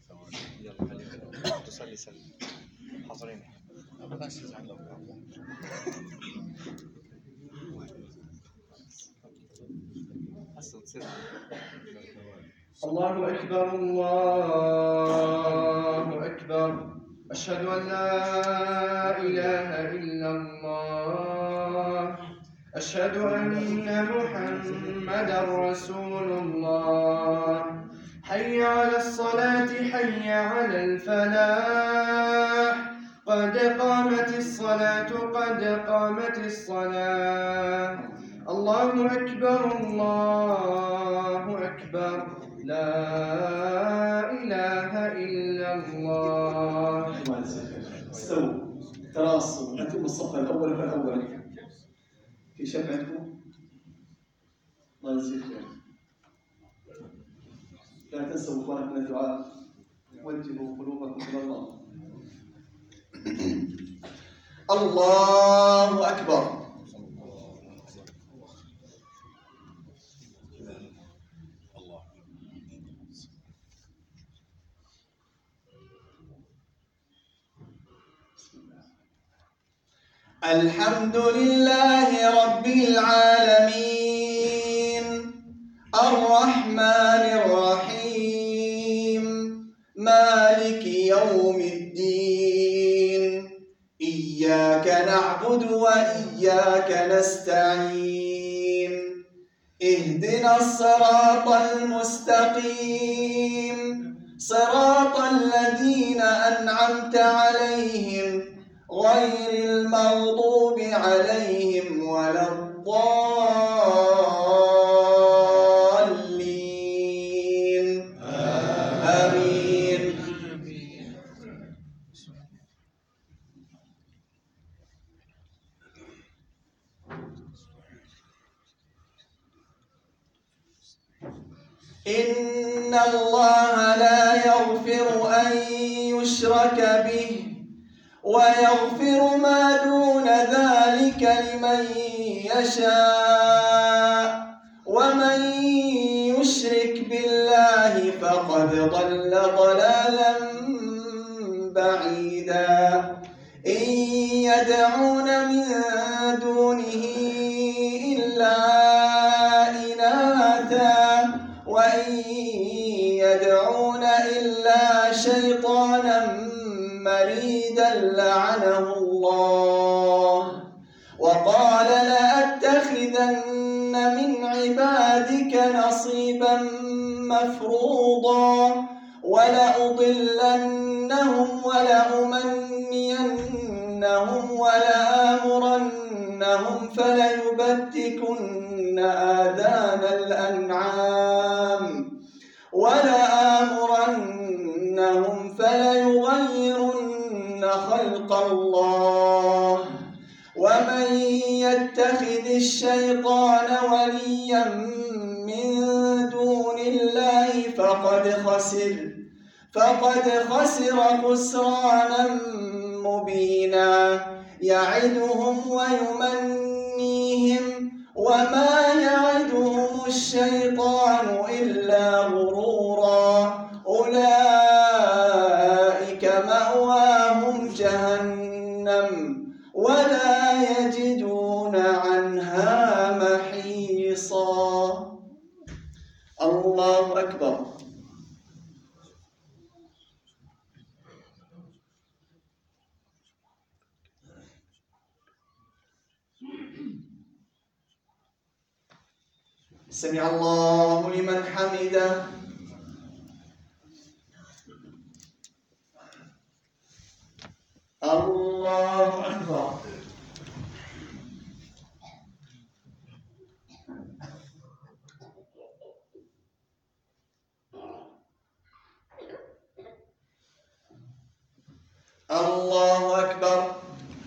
يلا خليك تصلي سلي حاضرين بس عندك الله أكبر الله أكبر أشهد أن لا إله إلا الله أشهد أن محمدا رسول الله حي على الصلاة حي على الفلاح قد قامت الصلاة قد قامت الصلاة الله أكبر الله أكبر لا إله إلا الله. استووا تراصوا أنتم الصف الأول فالأول في شفعتكم الله يجزيك خير. لا تنسوا إخوانكم من الدعاء وجهوا قلوبكم إلى الله. الله أكبر. الحمد لله رب العالمين الرحمن الرحيم مالك يوم الدين إياك نعبد وإياك نستعين اهدنا الصراط المستقيم صراط الذين أنعمت عليهم غير المغضوب عليهم ولا الضالين آمين. إن الله لا يغفر أن يشرك به ويغفر ما دون ذلك لمن يشاء ومن يشرك بالله فقد ضل ضلالا بعيدا. إن يدعون من دونه إلا إناثا وإن يدعون إلا شيطانا مريدا لعنه الله وقال لأتخذن من عبادك نصيبا مفروضا ولأضلنهم ولأمنينهم ولآمرنهم فليبتكن آذان الأنعام ولآمرنهم فليغيرن خلق الله ومن يتخذ الشيطان وليا من دون الله فقد خسر خسرانا مبينا. يعدهم ويمنيهم وما يعدهم الشيطان إلا غرورا أولئك مأواهم جهنم ولا يجدون عنها محيصا. الله أكبر. سمع الله لمن حمده. الله أكبر. الله أكبر.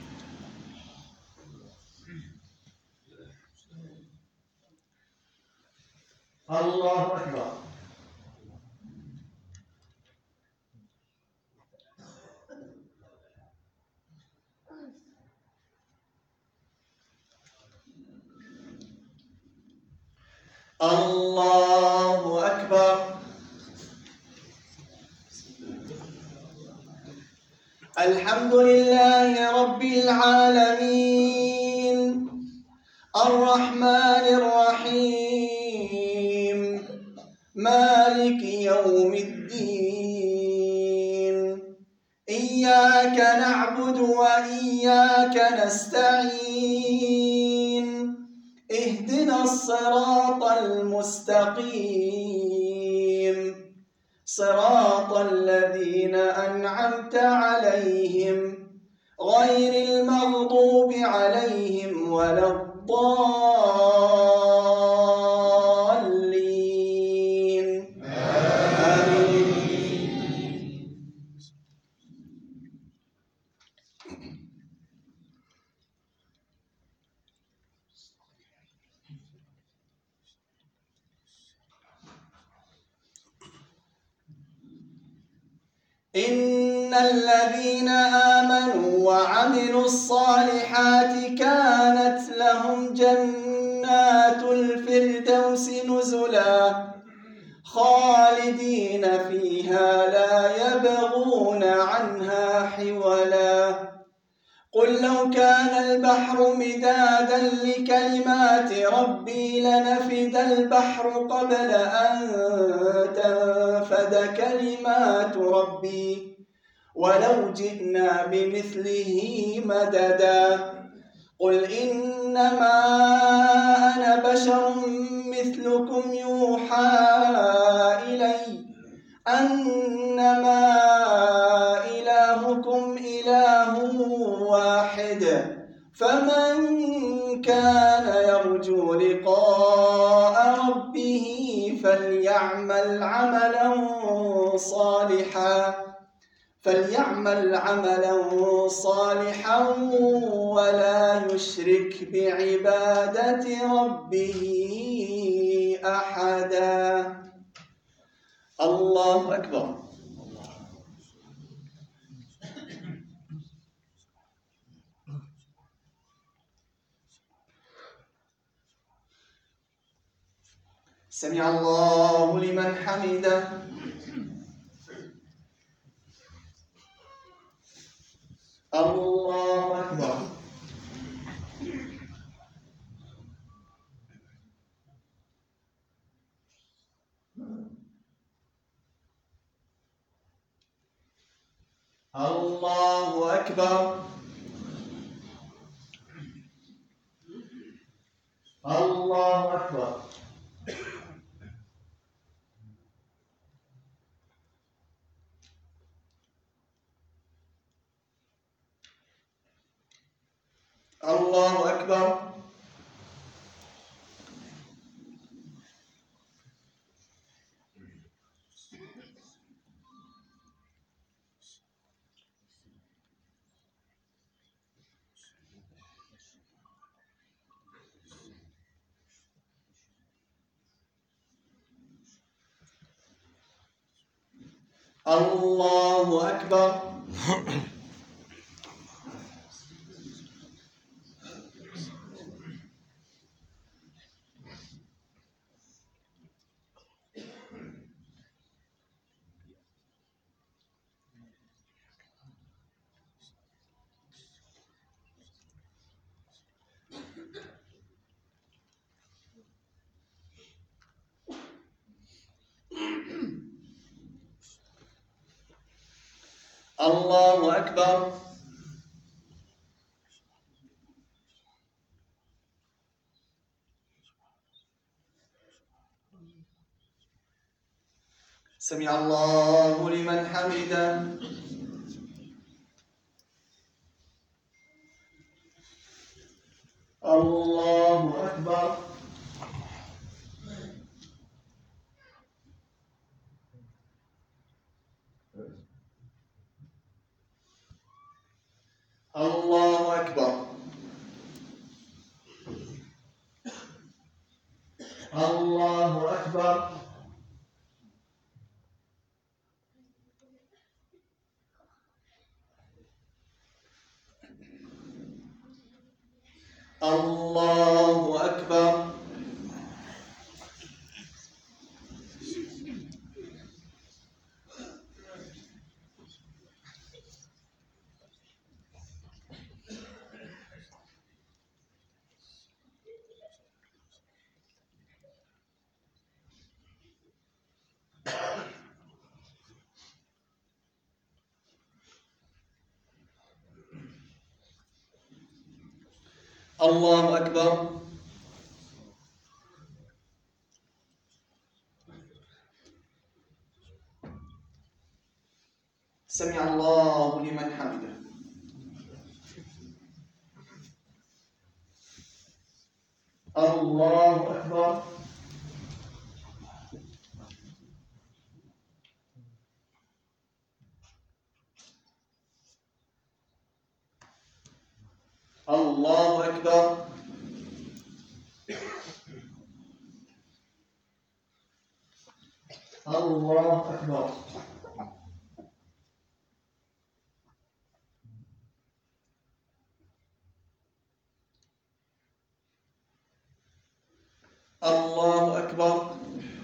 الله أكبر. الله أكبر. الحمد لله رب العالمين الرحمن الرحيم مالك يوم الدين إياك نعبد وإياك نستعين اهدنا الصراط المستقيم صراط الذين أنعمت عليهم غير المغضوب عليهم ولا الضالين آمين. إن الذين آمنوا وعملوا الصالحات كانت لهم جنات الفردوس نزلا خالدين فيها لا يبغون عنها حولا قل لو كان البحر مدادا لكلمات ربي لنفد البحر قبل أن تنفد كلمات ربي ولو جئنا بمثله مددا قل إنما أنا بشر مثلكم يوحى إلي أنما إلهكم إله واحد فمن كان يرجو لقاء ربه فليعمل عملا صالحا ولا يشرك بعبادة ربه أحدا. الله أكبر. سمع الله لمن حمده. الله أكبر. الله أكبر. الله أكبر. الله أكبر. الله أكبر. الله أكبر. سمع الله لمن حمده. الله أكبر. الله أكبر. الله أكبر. الله أكبر. الله أكبر. سمع الله لمن حمده. الله أكبر. الله أكبر. الله أكبر. الله أكبر.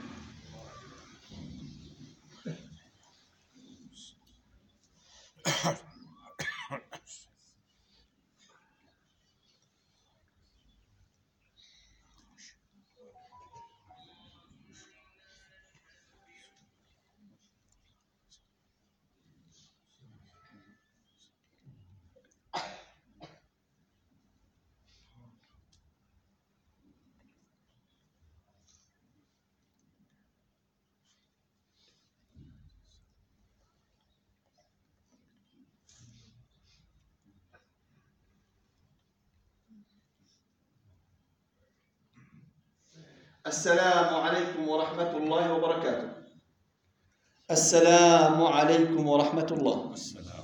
السلام عليكم ورحمة الله وبركاته. السلام عليكم ورحمة الله.